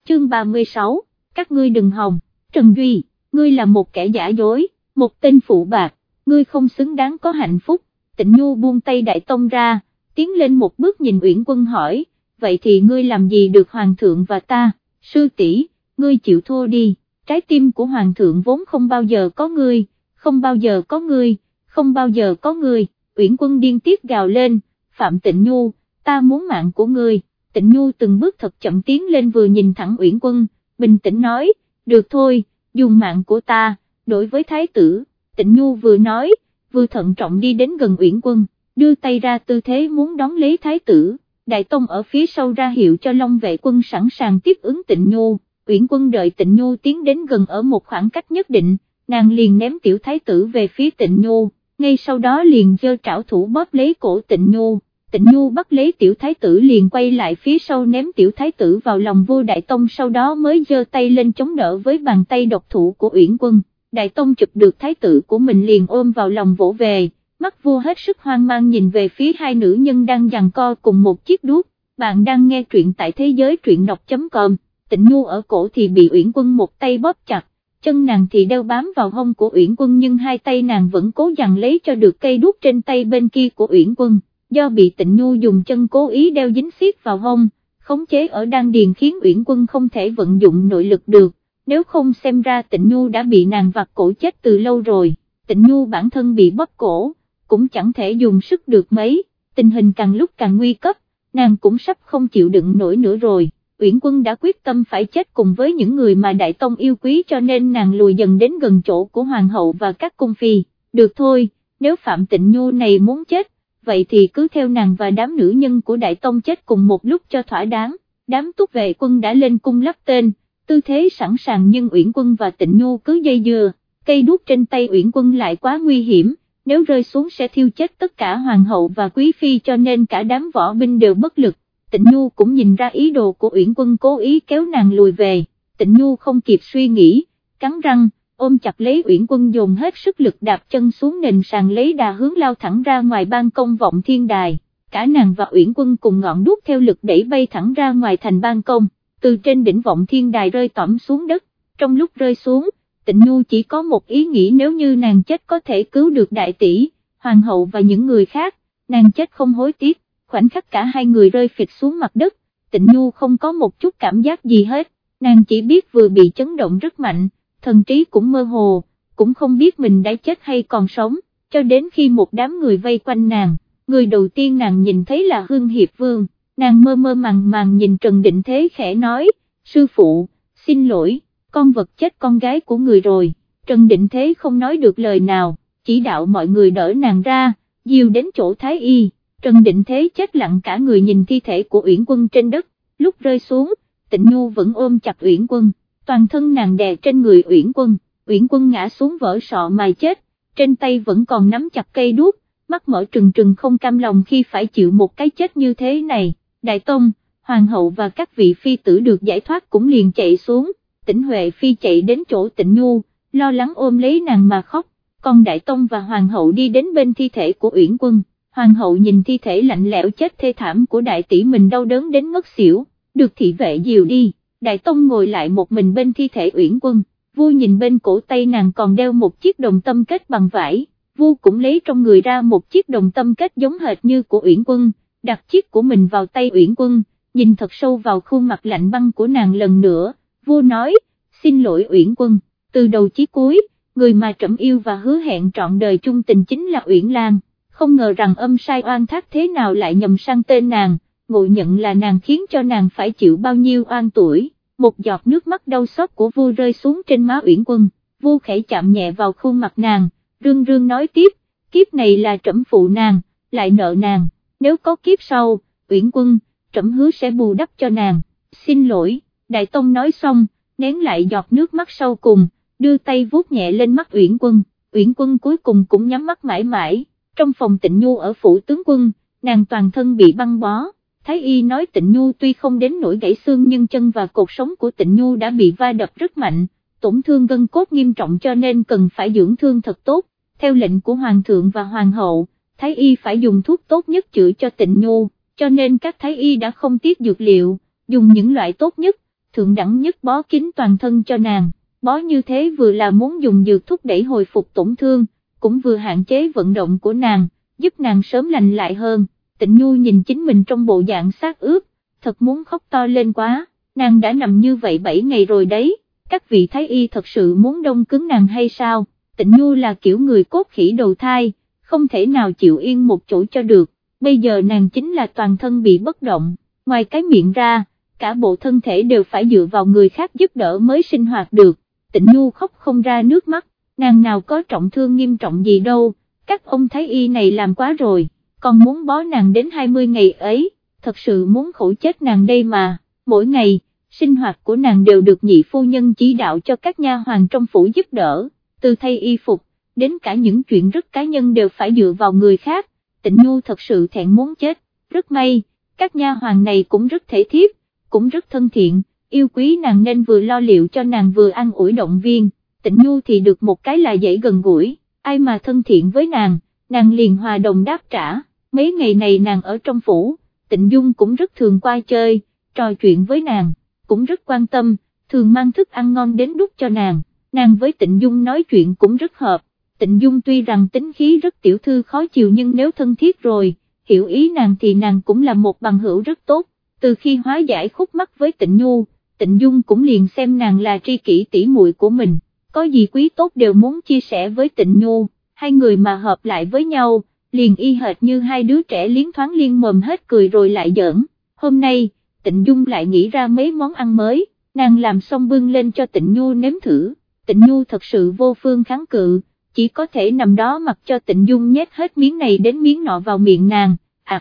chương 36, các ngươi đừng hòng, Trần Duy, ngươi là một kẻ giả dối, một tên phụ bạc, ngươi không xứng đáng có hạnh phúc. Tịnh Nhu buông tay Đại Tông ra, tiến lên một bước nhìn Uyển Quân hỏi, vậy thì ngươi làm gì được Hoàng thượng và ta? Sư tỷ, ngươi chịu thua đi, trái tim của Hoàng thượng vốn không bao giờ có ngươi, không bao giờ có ngươi, không bao giờ có ngươi. Uyển Quân điên tiết gào lên, Phạm Tịnh Nhu, ta muốn mạng của ngươi. Tịnh Nhu từng bước thật chậm tiến lên vừa nhìn thẳng Uyển Quân, bình tĩnh nói, được thôi, dùng mạng của ta, đối với thái tử. Tịnh Nhu vừa nói, vừa thận trọng đi đến gần Uyển Quân, đưa tay ra tư thế muốn đón lấy thái tử. Đại Tông ở phía sau ra hiệu cho Long vệ quân sẵn sàng tiếp ứng Tịnh Nhu. Uyển Quân đợi Tịnh Nhu tiến đến gần ở một khoảng cách nhất định, nàng liền ném tiểu thái tử về phía Tịnh Nhu, ngay sau đó liền giơ trảo thủ bóp lấy cổ Tịnh Nhu. Tịnh Nhu bắt lấy tiểu thái tử liền quay lại phía sau ném tiểu thái tử vào lòng vua Đại Tông, sau đó mới giơ tay lên chống đỡ với bàn tay độc thủ của Uyển Quân. Đại Tông chụp được thái tử của mình liền ôm vào lòng vỗ về, mắt vua hết sức hoang mang nhìn về phía hai nữ nhân đang giằng co cùng một chiếc đuốc. Bạn đang nghe truyện tại thế giới truyện đọc.com. Tịnh Nhu ở cổ thì bị Uyển Quân một tay bóp chặt, chân nàng thì đeo bám vào hông của Uyển Quân, nhưng hai tay nàng vẫn cố giằng lấy cho được cây đuốc trên tay bên kia của Uyển Quân. Do bị Tịnh Nhu dùng chân cố ý đeo dính xiết vào hông, khống chế ở đan điền khiến Uyển Quân không thể vận dụng nội lực được, nếu không xem ra Tịnh Nhu đã bị nàng vặt cổ chết từ lâu rồi. Tịnh Nhu bản thân bị bóp cổ, cũng chẳng thể dùng sức được mấy, tình hình càng lúc càng nguy cấp, nàng cũng sắp không chịu đựng nổi nữa rồi. Uyển Quân đã quyết tâm phải chết cùng với những người mà Đại Tông yêu quý, cho nên nàng lùi dần đến gần chỗ của Hoàng hậu và các cung phi. Được thôi, nếu Phạm Tịnh Nhu này muốn chết, vậy thì cứ theo nàng và đám nữ nhân của Đại Tông chết cùng một lúc cho thỏa đáng. Đám túc vệ quân đã lên cung lắp tên, tư thế sẵn sàng, nhưng Uyển Quân và Tịnh Nhu cứ dây dưa, cây đuốc trên tay Uyển Quân lại quá nguy hiểm, nếu rơi xuống sẽ thiêu chết tất cả hoàng hậu và quý phi, cho nên cả đám võ binh đều bất lực. Tịnh Nhu cũng nhìn ra ý đồ của Uyển Quân, cố ý kéo nàng lùi về. Tịnh Nhu không kịp suy nghĩ, cắn răng, ôm chặt lấy Uyển Quân, dồn hết sức lực đạp chân xuống nền sàn lấy đà hướng lao thẳng ra ngoài ban công Vọng Thiên Đài. Cả nàng và Uyển Quân cùng ngọn đuốc theo lực đẩy bay thẳng ra ngoài thành ban công, từ trên đỉnh Vọng Thiên Đài rơi tõm xuống đất. Trong lúc rơi xuống, Tịnh Nhu chỉ có một ý nghĩ, nếu như nàng chết có thể cứu được đại tỷ, hoàng hậu và những người khác, nàng chết không hối tiếc. Khoảnh khắc cả hai người rơi phịch xuống mặt đất, Tịnh Nhu không có một chút cảm giác gì hết, nàng chỉ biết vừa bị chấn động rất mạnh, thần trí cũng mơ hồ, cũng không biết mình đã chết hay còn sống, cho đến khi một đám người vây quanh nàng, người đầu tiên nàng nhìn thấy là Hương Hiệp Vương, nàng mơ mơ màng màng nhìn Trần Định Thế khẽ nói, sư phụ, xin lỗi, con vật chết con gái của người rồi. Trần Định Thế không nói được lời nào, chỉ đạo mọi người đỡ nàng ra, dìu đến chỗ Thái Y. Trần Định Thế chết lặng cả người nhìn thi thể của Uyển Quân trên đất, lúc rơi xuống, Tịnh Nhu vẫn ôm chặt Uyển Quân, toàn thân nàng đè trên người Uyển Quân ngã xuống vỡ sọ mà chết, trên tay vẫn còn nắm chặt cây đuốc, mắt mở trừng trừng không cam lòng khi phải chịu một cái chết như thế này. Đại Tông, Hoàng hậu và các vị phi tử được giải thoát cũng liền chạy xuống, Tĩnh Huệ Phi chạy đến chỗ Tịnh Nhu, lo lắng ôm lấy nàng mà khóc, còn Đại Tông và Hoàng hậu đi đến bên thi thể của Uyển Quân. Hoàng hậu nhìn thi thể lạnh lẽo chết thê thảm của đại tỷ mình đau đớn đến ngất xỉu, được thị vệ dìu đi. Đại Tông ngồi lại một mình bên thi thể Uyển Quân, vua nhìn bên cổ tay nàng còn đeo một chiếc đồng tâm kết bằng vải, vua cũng lấy trong người ra một chiếc đồng tâm kết giống hệt như của Uyển Quân, đặt chiếc của mình vào tay Uyển Quân, nhìn thật sâu vào khuôn mặt lạnh băng của nàng lần nữa, vua nói, xin lỗi Uyển Quân, từ đầu chí cuối, người mà trẫm yêu và hứa hẹn trọn đời chung tình chính là Uyển Lan. Không ngờ rằng âm sai oan thác thế nào lại nhầm sang tên nàng, ngộ nhận là nàng khiến cho nàng phải chịu bao nhiêu oan tuổi. Một giọt nước mắt đau xót của vua rơi xuống trên má Uyển Quân, vua khẽ chạm nhẹ vào khuôn mặt nàng, rưng rưng nói tiếp, kiếp này là trẫm phụ nàng, lại nợ nàng, nếu có kiếp sau, Uyển Quân, trẫm hứa sẽ bù đắp cho nàng, xin lỗi. Đại Tông nói xong, nén lại giọt nước mắt sau cùng, đưa tay vuốt nhẹ lên mắt Uyển Quân cuối cùng cũng nhắm mắt mãi mãi. Trong phòng Tịnh Nhu ở phủ tướng quân, nàng toàn thân bị băng bó, Thái Y nói Tịnh Nhu tuy không đến nỗi gãy xương nhưng chân và cột sống của Tịnh Nhu đã bị va đập rất mạnh, tổn thương gân cốt nghiêm trọng cho nên cần phải dưỡng thương thật tốt. Theo lệnh của Hoàng thượng và Hoàng hậu, Thái Y phải dùng thuốc tốt nhất chữa cho Tịnh Nhu, cho nên các Thái Y đã không tiếc dược liệu, dùng những loại tốt nhất, thượng đẳng nhất bó kín toàn thân cho nàng, bó như thế vừa là muốn dùng dược thúc đẩy hồi phục tổn thương, cũng vừa hạn chế vận động của nàng, giúp nàng sớm lành lại hơn. Tịnh Nhu nhìn chính mình trong bộ dạng xác ướp, thật muốn khóc to lên quá, nàng đã nằm như vậy 7 ngày rồi đấy, các vị thái y thật sự muốn đông cứng nàng hay sao? Tịnh Nhu là kiểu người cốt khỉ đầu thai, không thể nào chịu yên một chỗ cho được, bây giờ nàng chính là toàn thân bị bất động, ngoài cái miệng ra, cả bộ thân thể đều phải dựa vào người khác giúp đỡ mới sinh hoạt được. Tịnh Nhu khóc không ra nước mắt, nàng nào có trọng thương nghiêm trọng gì đâu, các ông thái y này làm quá rồi, còn muốn bó nàng đến 20 ngày ấy, thật sự muốn khổ chết nàng đây mà. Mỗi ngày, sinh hoạt của nàng đều được nhị phu nhân chỉ đạo cho các nha hoàn trong phủ giúp đỡ, từ thay y phục, đến cả những chuyện rất cá nhân đều phải dựa vào người khác. Tịnh Nhu thật sự thẹn muốn chết, rất may, các nha hoàn này cũng rất thể thiếp, cũng rất thân thiện, yêu quý nàng nên vừa lo liệu cho nàng vừa an ủi động viên. Tịnh Nhu thì được một cái là dễ gần gũi, ai mà thân thiện với nàng liền hòa đồng đáp trả. Mấy ngày này nàng ở trong phủ, Tịnh Dung cũng rất thường qua chơi, trò chuyện với nàng, cũng rất quan tâm, thường mang thức ăn ngon đến đút cho nàng với Tịnh Dung nói chuyện cũng rất hợp. Tịnh Dung tuy rằng tính khí rất tiểu thư khó chịu nhưng nếu thân thiết rồi, hiểu ý nàng thì nàng cũng là một bằng hữu rất tốt. Từ khi hóa giải khúc mắc với Tịnh Nhu, Tịnh Dung cũng liền xem nàng là tri kỷ tỷ muội của mình, có gì quý tốt đều muốn chia sẻ với Tịnh Nhu, hai người mà hợp lại với nhau, liền y hệt như hai đứa trẻ liến thoáng liên mồm hết cười rồi lại giỡn. Hôm nay, Tịnh Dung lại nghĩ ra mấy món ăn mới, nàng làm xong bưng lên cho Tịnh Nhu nếm thử. Tịnh Nhu thật sự vô phương kháng cự, chỉ có thể nằm đó mặc cho Tịnh Dung nhét hết miếng này đến miếng nọ vào miệng nàng.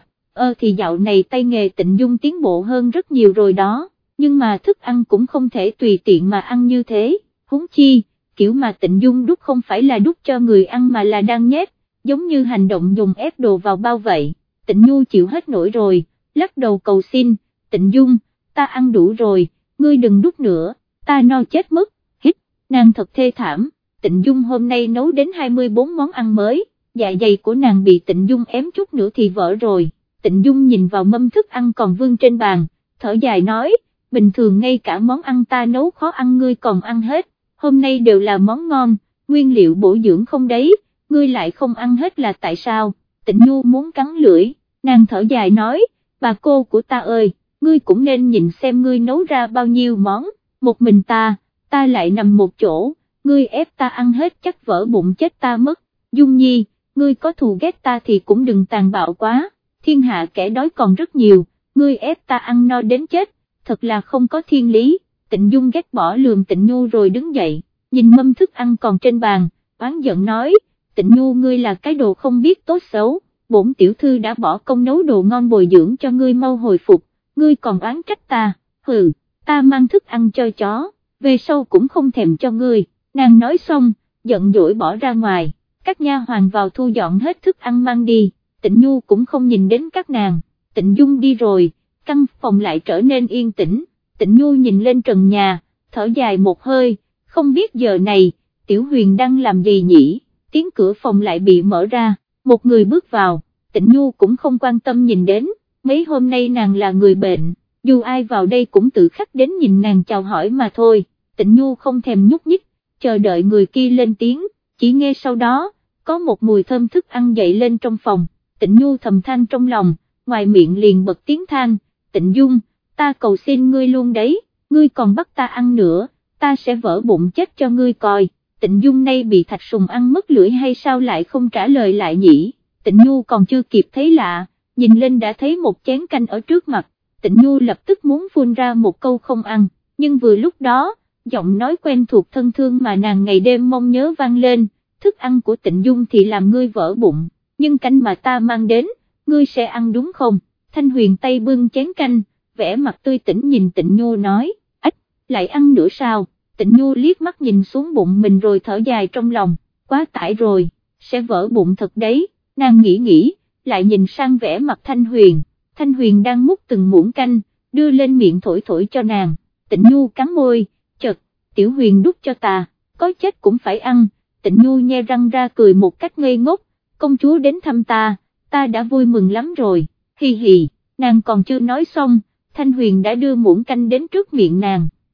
Thì dạo này tay nghề Tịnh Dung tiến bộ hơn rất nhiều rồi đó, nhưng mà thức ăn cũng không thể tùy tiện mà ăn như thế, huống chi, kiểu mà Tịnh Dung đút không phải là đút cho người ăn mà là đang nhét, giống như hành động dùng ép đồ vào bao vậy. Tịnh Nhu chịu hết nổi rồi, lắc đầu cầu xin, Tịnh Dung, ta ăn đủ rồi, ngươi đừng đút nữa, ta no chết mất. Hít, nàng thật thê thảm. Tịnh Dung hôm nay nấu đến 24 món ăn mới, dạ dày của nàng bị Tịnh Dung ém chút nữa thì vỡ rồi. Tịnh Dung nhìn vào mâm thức ăn còn vương trên bàn, thở dài nói, bình thường ngay cả món ăn ta nấu khó ăn ngươi còn ăn hết, hôm nay đều là món ngon, nguyên liệu bổ dưỡng không đấy, ngươi lại không ăn hết là tại sao? Tịnh Nhu muốn cắn lưỡi, nàng thở dài nói, bà cô của ta ơi, ngươi cũng nên nhìn xem ngươi nấu ra bao nhiêu món, một mình ta lại nằm một chỗ, ngươi ép ta ăn hết chắc vỡ bụng chết ta mất. Dung Nhi, ngươi có thù ghét ta thì cũng đừng tàn bạo quá, thiên hạ kẻ đói còn rất nhiều, ngươi ép ta ăn no đến chết, thật là không có thiên lý. Tịnh Dung ghét bỏ lườm Tịnh Nhu rồi đứng dậy, nhìn mâm thức ăn còn trên bàn, oán giận nói, Tịnh Nhu ngươi là cái đồ không biết tốt xấu, bổn tiểu thư đã bỏ công nấu đồ ngon bồi dưỡng cho ngươi mau hồi phục, ngươi còn oán trách ta, hừ, ta mang thức ăn cho chó, về sau cũng không thèm cho ngươi. Nàng nói xong, giận dỗi bỏ ra ngoài, các nha hoàn vào thu dọn hết thức ăn mang đi, Tịnh Nhu cũng không nhìn đến các nàng. Tịnh Dung đi rồi, căn phòng lại trở nên yên tĩnh, Tịnh Nhu nhìn lên trần nhà, thở dài một hơi, không biết giờ này, Tiểu Huyền đang làm gì nhỉ? Tiếng cửa phòng lại bị mở ra, một người bước vào, Tịnh Nhu cũng không quan tâm nhìn đến, mấy hôm nay nàng là người bệnh, dù ai vào đây cũng tự khắc đến nhìn nàng chào hỏi mà thôi. Tịnh Nhu không thèm nhúc nhích, chờ đợi người kia lên tiếng, chỉ nghe sau đó, có một mùi thơm thức ăn dậy lên trong phòng, Tịnh Nhu thầm than trong lòng, ngoài miệng liền bật tiếng than, Tịnh Dung, ta cầu xin ngươi luôn đấy, ngươi còn bắt ta ăn nữa, ta sẽ vỡ bụng chết cho ngươi coi. Tịnh Dung nay bị Thạch Sùng ăn mất lưỡi hay sao lại không trả lời lại nhỉ? Tịnh Nhu còn chưa kịp thấy lạ, nhìn lên đã thấy một chén canh ở trước mặt, Tịnh Nhu lập tức muốn phun ra một câu không ăn, nhưng vừa lúc đó, giọng nói quen thuộc thân thương mà nàng ngày đêm mong nhớ vang lên, thức ăn của Tịnh Dung thì làm ngươi vỡ bụng, nhưng canh mà ta mang đến, ngươi sẽ ăn đúng không? Thanh Huyền tay bưng chén canh, vẻ mặt tươi tỉnh nhìn Tịnh Nhu nói, ách, lại ăn nữa sao? Tịnh Nhu liếc mắt nhìn xuống bụng mình rồi thở dài trong lòng, quá tải rồi, sẽ vỡ bụng thật đấy, nàng nghĩ, lại nhìn sang vẻ mặt Thanh Huyền đang múc từng muỗng canh, đưa lên miệng thổi cho nàng, Tịnh Nhu cắn môi, chật, Tiểu Huyền đút cho ta, có chết cũng phải ăn. Tịnh Nhu nhe răng ra cười một cách ngây ngốc, công chúa đến thăm ta đã vui mừng lắm rồi, hi hi, nàng còn chưa nói xong, Thanh Huyền đã đưa muỗng canh đến trước miệng nàng,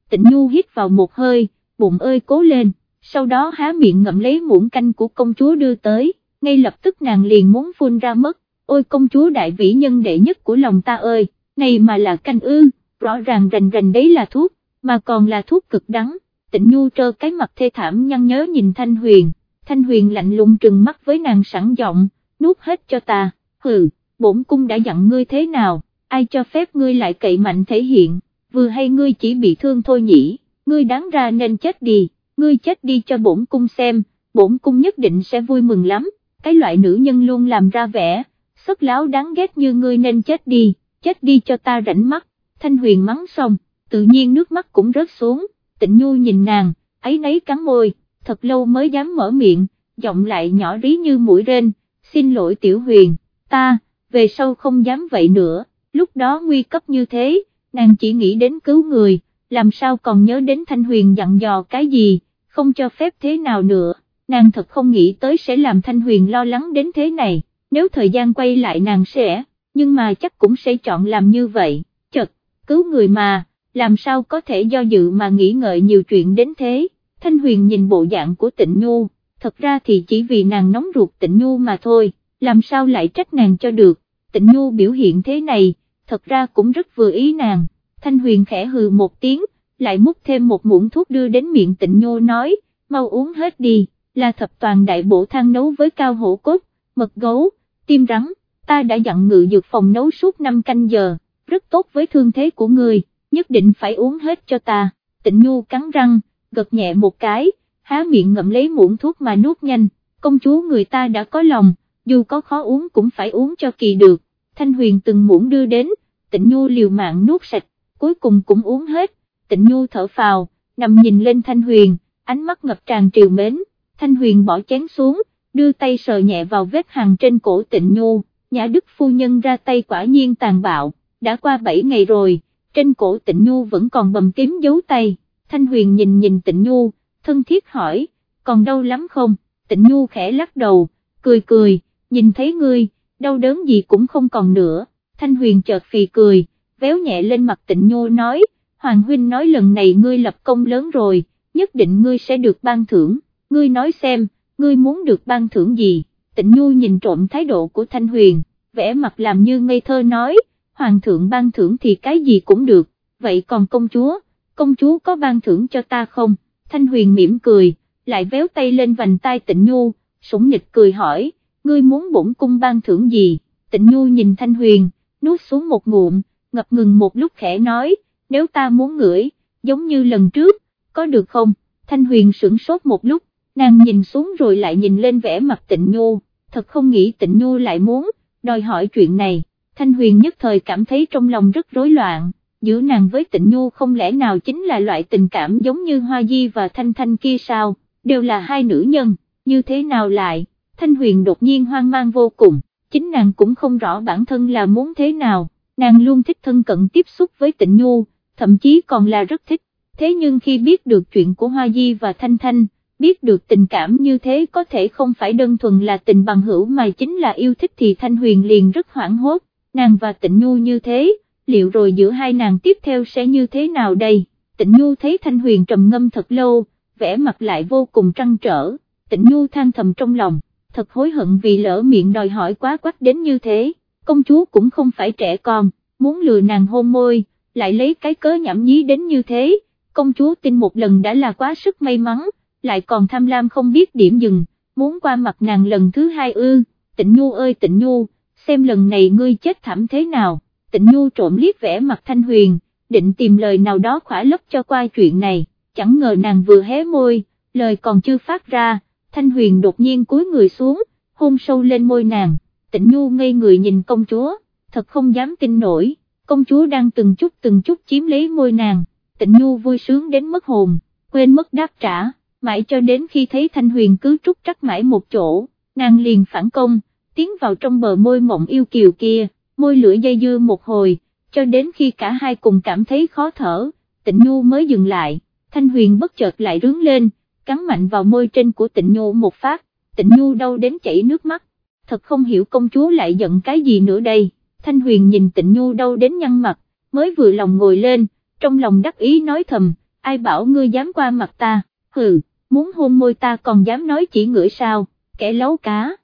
Tịnh Nhu hít vào một hơi, bụng ơi cố lên, sau đó há miệng ngậm lấy muỗng canh của công chúa đưa tới, ngay lập tức nàng liền muốn phun ra mất, ôi công chúa đại vĩ nhân đệ nhất của lòng ta ơi, này mà là canh ư, rõ ràng rành rành đấy là thuốc, mà còn là thuốc cực đắng. Tịnh Nhu trơ cái mặt thê thảm nhăn nhớ nhìn Thanh Huyền lạnh lùng trừng mắt với nàng sẵn giọng, nuốt hết cho ta, hừ, bổn cung đã dặn ngươi thế nào, ai cho phép ngươi lại cậy mạnh thể hiện, vừa hay ngươi chỉ bị thương thôi nhỉ, ngươi đáng ra nên chết đi, ngươi chết đi cho bổn cung xem, bổn cung nhất định sẽ vui mừng lắm, cái loại nữ nhân luôn làm ra vẻ, sất láo đáng ghét như ngươi nên chết đi cho ta rảnh mắt. Thanh Huyền mắng xong, tự nhiên nước mắt cũng rớt xuống, Tịnh Nhu nhìn nàng, ấy nấy cắn môi, thật lâu mới dám mở miệng, giọng lại nhỏ rí như mũi rên, xin lỗi Tiểu Huyền, ta, về sau không dám vậy nữa, lúc đó nguy cấp như thế, nàng chỉ nghĩ đến cứu người, làm sao còn nhớ đến Thanh Huyền dặn dò cái gì, không cho phép thế nào nữa, nàng thật không nghĩ tới sẽ làm Thanh Huyền lo lắng đến thế này, nếu thời gian quay lại nàng sẽ, nhưng mà chắc cũng sẽ chọn làm như vậy, chật, cứu người mà, làm sao có thể do dự mà nghĩ ngợi nhiều chuyện đến thế. Thanh Huyền nhìn bộ dạng của Tịnh Nhu, thật ra thì chỉ vì nàng nóng ruột Tịnh Nhu mà thôi, làm sao lại trách nàng cho được, Tịnh Nhu biểu hiện thế này, thật ra cũng rất vừa ý nàng. Thanh Huyền khẽ hừ một tiếng, lại múc thêm một muỗng thuốc đưa đến miệng Tịnh Nhu nói, mau uống hết đi, là thập toàn đại bổ thang nấu với cao hổ cốt, mật gấu, tim rắn, ta đã dặn ngự dược phòng nấu suốt 5 canh giờ, rất tốt với thương thế của người, nhất định phải uống hết cho ta. Tịnh Nhu cắn răng, gật nhẹ một cái, há miệng ngậm lấy muỗng thuốc mà nuốt nhanh, công chúa người ta đã có lòng, dù có khó uống cũng phải uống cho kỳ được. Thanh Huyền từng muỗng đưa đến, Tịnh Nhu liều mạng nuốt sạch, cuối cùng cũng uống hết. Tịnh Nhu thở phào, nằm nhìn lên Thanh Huyền, ánh mắt ngập tràn trìu mến. Thanh Huyền bỏ chén xuống, đưa tay sờ nhẹ vào vết hằn trên cổ Tịnh Nhu, Nhã Đức phu nhân ra tay quả nhiên tàn bạo, đã qua 7 ngày rồi, trên cổ Tịnh Nhu vẫn còn bầm tím dấu tay. Thanh Huyền nhìn Tịnh Nhu, thân thiết hỏi, còn đau lắm không? Tịnh Nhu khẽ lắc đầu, cười, nhìn thấy ngươi, đau đớn gì cũng không còn nữa. Thanh Huyền chợt phì cười, véo nhẹ lên mặt Tịnh Nhu nói, Hoàng huynh nói lần này ngươi lập công lớn rồi, nhất định ngươi sẽ được ban thưởng, ngươi nói xem, ngươi muốn được ban thưởng gì? Tịnh Nhu nhìn trộm thái độ của Thanh Huyền, vẻ mặt làm như ngây thơ nói, Hoàng thượng ban thưởng thì cái gì cũng được, vậy còn công chúa có ban thưởng cho ta không? Thanh Huyền mỉm cười, lại véo tay lên vành tai Tịnh Nhu, sủng nịch cười hỏi, ngươi muốn bổn cung ban thưởng gì? Tịnh Nhu nhìn Thanh Huyền, nuốt xuống một ngụm, ngập ngừng một lúc khẽ nói, nếu ta muốn ngửi, giống như lần trước, có được không? Thanh Huyền sửng sốt một lúc, nàng nhìn xuống rồi lại nhìn lên vẻ mặt Tịnh Nhu, thật không nghĩ Tịnh Nhu lại muốn đòi hỏi chuyện này. Thanh Huyền nhất thời cảm thấy trong lòng rất rối loạn, giữa nàng với Tịnh Nhu không lẽ nào chính là loại tình cảm giống như Hoa Di và Thanh Thanh kia sao, đều là hai nữ nhân, như thế nào lại? Thanh Huyền đột nhiên hoang mang vô cùng, chính nàng cũng không rõ bản thân là muốn thế nào, nàng luôn thích thân cận tiếp xúc với Tịnh Nhu, thậm chí còn là rất thích, thế nhưng khi biết được chuyện của Hoa Di và Thanh Thanh, biết được tình cảm như thế có thể không phải đơn thuần là tình bằng hữu mà chính là yêu thích thì Thanh Huyền liền rất hoảng hốt, nàng và Tịnh Nhu như thế, liệu rồi giữa hai nàng tiếp theo sẽ như thế nào đây? Tịnh Nhu thấy Thanh Huyền trầm ngâm thật lâu, vẻ mặt lại vô cùng trăn trở, Tịnh Nhu than thầm trong lòng, thật hối hận vì lỡ miệng đòi hỏi quá quắt đến như thế, công chúa cũng không phải trẻ con, muốn lừa nàng hôn môi, lại lấy cái cớ nhảm nhí đến như thế, công chúa tin một lần đã là quá sức may mắn, lại còn tham lam không biết điểm dừng, muốn qua mặt nàng lần thứ hai ư? Tịnh Nhu ơi Tịnh Nhu, xem lần này ngươi chết thảm thế nào? Tịnh Nhu trộm liếc vẻ mặt Thanh Huyền, định tìm lời nào đó khỏa lấp cho qua chuyện này, chẳng ngờ nàng vừa hé môi, lời còn chưa phát ra, Thanh Huyền đột nhiên cúi người xuống, hôn sâu lên môi nàng. Tịnh Nhu ngây người nhìn công chúa, thật không dám tin nổi, công chúa đang từng chút chiếm lấy môi nàng. Tịnh Nhu vui sướng đến mất hồn, quên mất đáp trả, mãi cho đến khi thấy Thanh Huyền cứ trúc trắc mãi một chỗ, nàng liền phản công, tiến vào trong bờ môi mộng yêu kiều kia, môi lưỡi dây dưa một hồi, cho đến khi cả hai cùng cảm thấy khó thở, Tịnh Nhu mới dừng lại. Thanh Huyền bất chợt lại rướn lên, cắn mạnh vào môi trên của Tịnh Nhu một phát, Tịnh Nhu đau đến chảy nước mắt, thật không hiểu công chúa lại giận cái gì nữa đây. Thanh Huyền nhìn Tịnh Nhu đau đến nhăn mặt, mới vừa lòng ngồi lên, trong lòng đắc ý nói thầm, ai bảo ngươi dám qua mặt ta, hừ, muốn hôn môi ta còn dám nói chỉ ngửi sao, kẻ lấu cá.